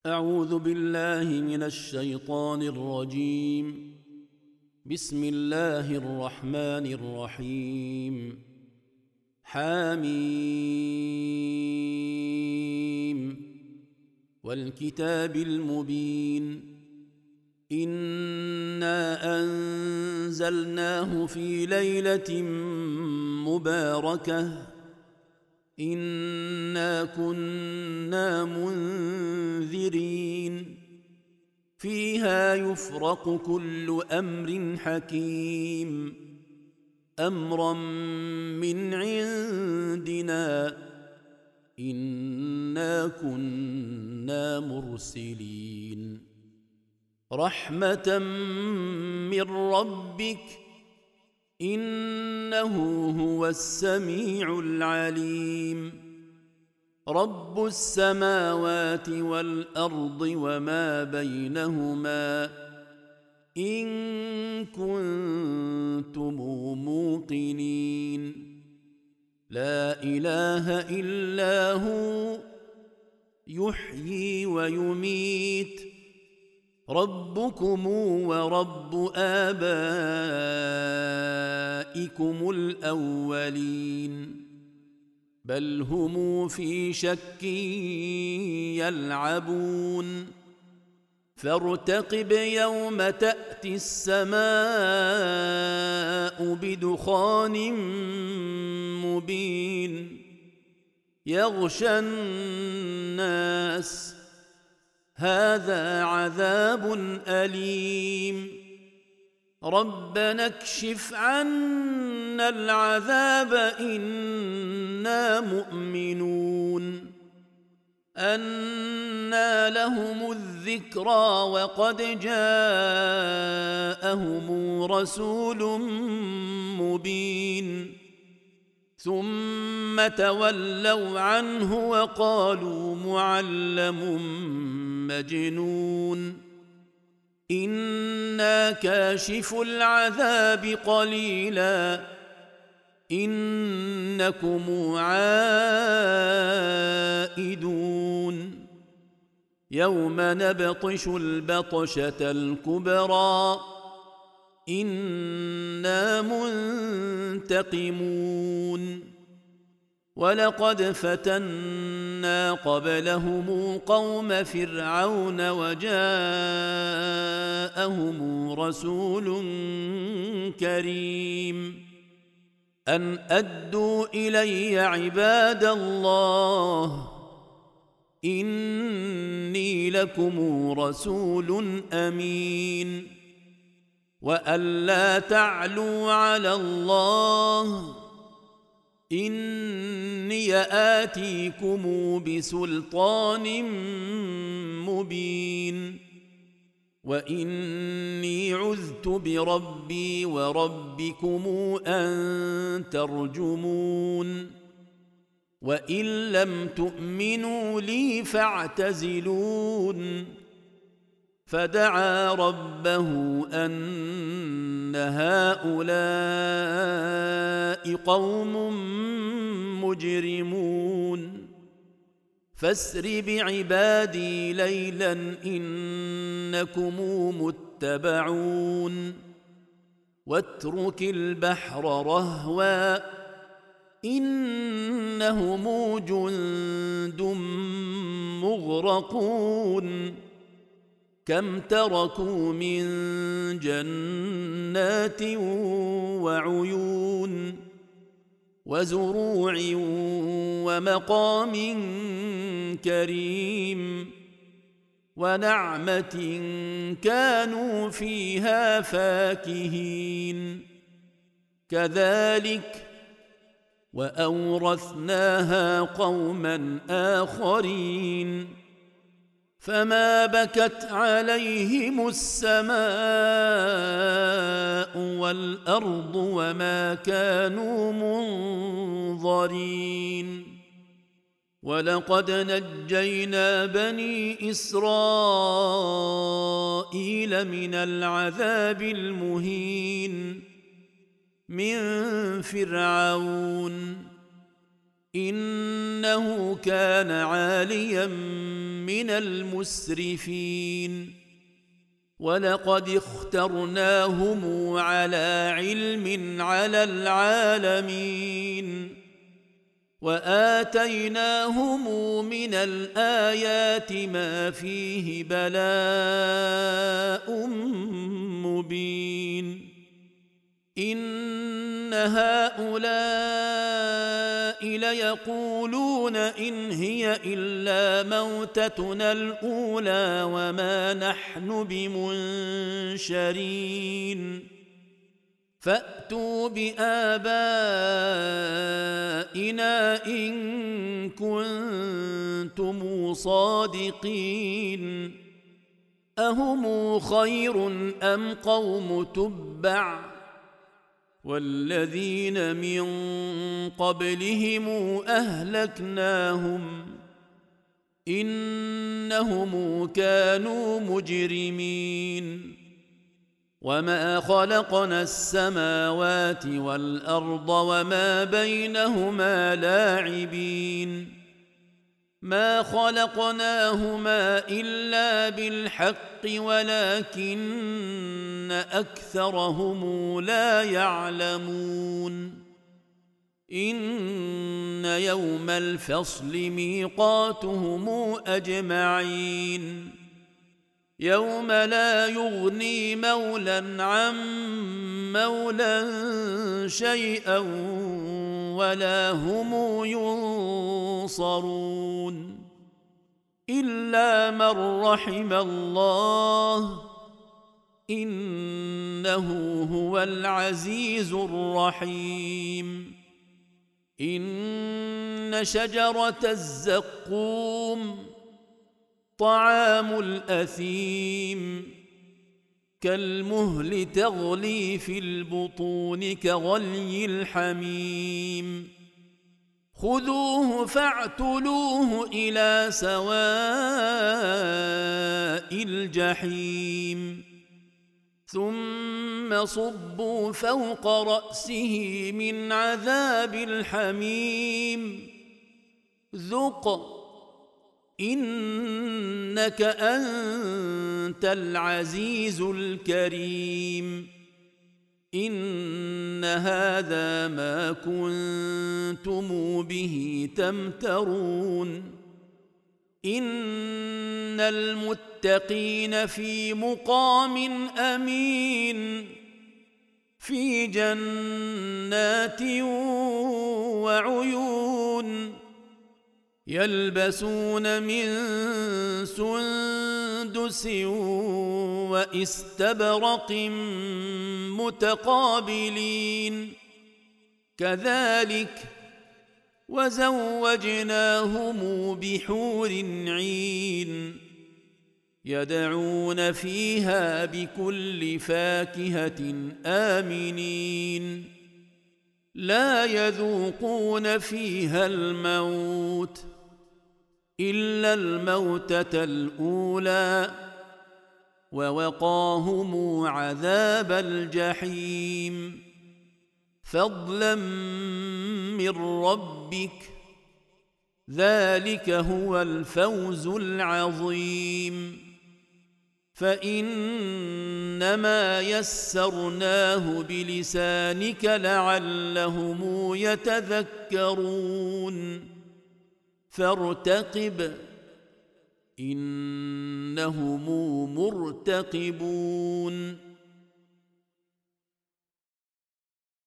أعوذ بالله من الشيطان الرجيم. بسم الله الرحمن الرحيم. حميم والكتاب المبين. إنا أنزلناه في ليلة مباركة إنا كنا منذرين فيها يفرق كل أمر حكيم أمرا من عندنا إنا كنا مرسلين رحمة من ربك إنه هو السميع العليم رب السماوات والأرض وما بينهما إن كنتم موقنين لا إله إلا هو يحيي ويميت ربكم ورب آبائكم الأولين بل هم في شك يلعبون فارتقب يوم تأتي السماء بدخان مبين يغشى الناس هذا عذاب أليم ربنا اكشف عنا العذاب إنا مؤمنون أنى لهم الذكرى وقد جاءهم رسول مبين ثم تولوا عنه وقالوا معلم مجنون إنا كاشف العذاب قليلا إنكم عائدون يوم نبطش البطشة الكبرى إنا منتقمون ولقد فتنا قبلهم قوم فرعون وجاءهم رسول كريم أن أدوا إلي عباد الله إني لكم رسول أمين وأن لا تعلوا على الله إني آتيكم بسلطان مبين وإني عذت بربي وربكم أن ترجمون وإن لم تؤمنوا لي فاعتزلون فدعا ربه أن هؤلاء قوم مجرمون فاسر بعبادي ليلا إنكم متبعون واترك البحر رهوا إنهم جند مغرقون كم تركوا من جنات وعيون وزروع ومقام كريم ونعمة كانوا فيها فاكهين كذلك وأورثناها قوما آخرين فما بكت عليهم السماء والأرض وما كانوا منظرين ولقد نجينا بني إسرائيل من العذاب المهين من فرعون إنه كان عاليا من المسرفين ولقد اخترناهم على علم على العالمين وآتيناهم من الآيات ما فيه بلاء مبين إن هؤلاء ليقولون إن هي إلا موتتنا الأولى وما نحن بمنشرين فأتوا بآبائنا إن كنتم صادقين أهم خير أم قوم تبع والذين من قبلهم أهلكناهم إنهم كانوا مجرمين وما خلقنا السماوات والأرض وما بينهما لاعبين ما خلقناهما إلا بالحق ولكن أكثرهم لا يعلمون إن يوم الفصل ميقاتهم أجمعين يوم لا يغني مولى عن مولى شيئا ولا هم ينصرون إلا من رحم الله إنه هو العزيز الرحيم إن شجرة الزقوم طعام الأثيم كالمهل تغلي في البطون كغلي الحميم خذوه فاعتلوه إلى سواء الجحيم ثم صبوا فوق رأسه من عذاب الحميم ذق إنك أنت العزيز الكريم إن هذا ما كنتم به تمترون إن المتقين في مقام أمين في جنات وعيون يلبسون من سندس واستبرق متقابلين كذلك وزوجناهم بحور عين يدعون فيها بكل فاكهة آمنين لا يذوقون فيها الموت إلا الموتة الأولى ووقاهم عذاب الجحيم فضلا من ربك ذلك هو الفوز العظيم فإنما يسرناه بلسانك لعلهم يتذكرون فارتقب إنهم مرتقبون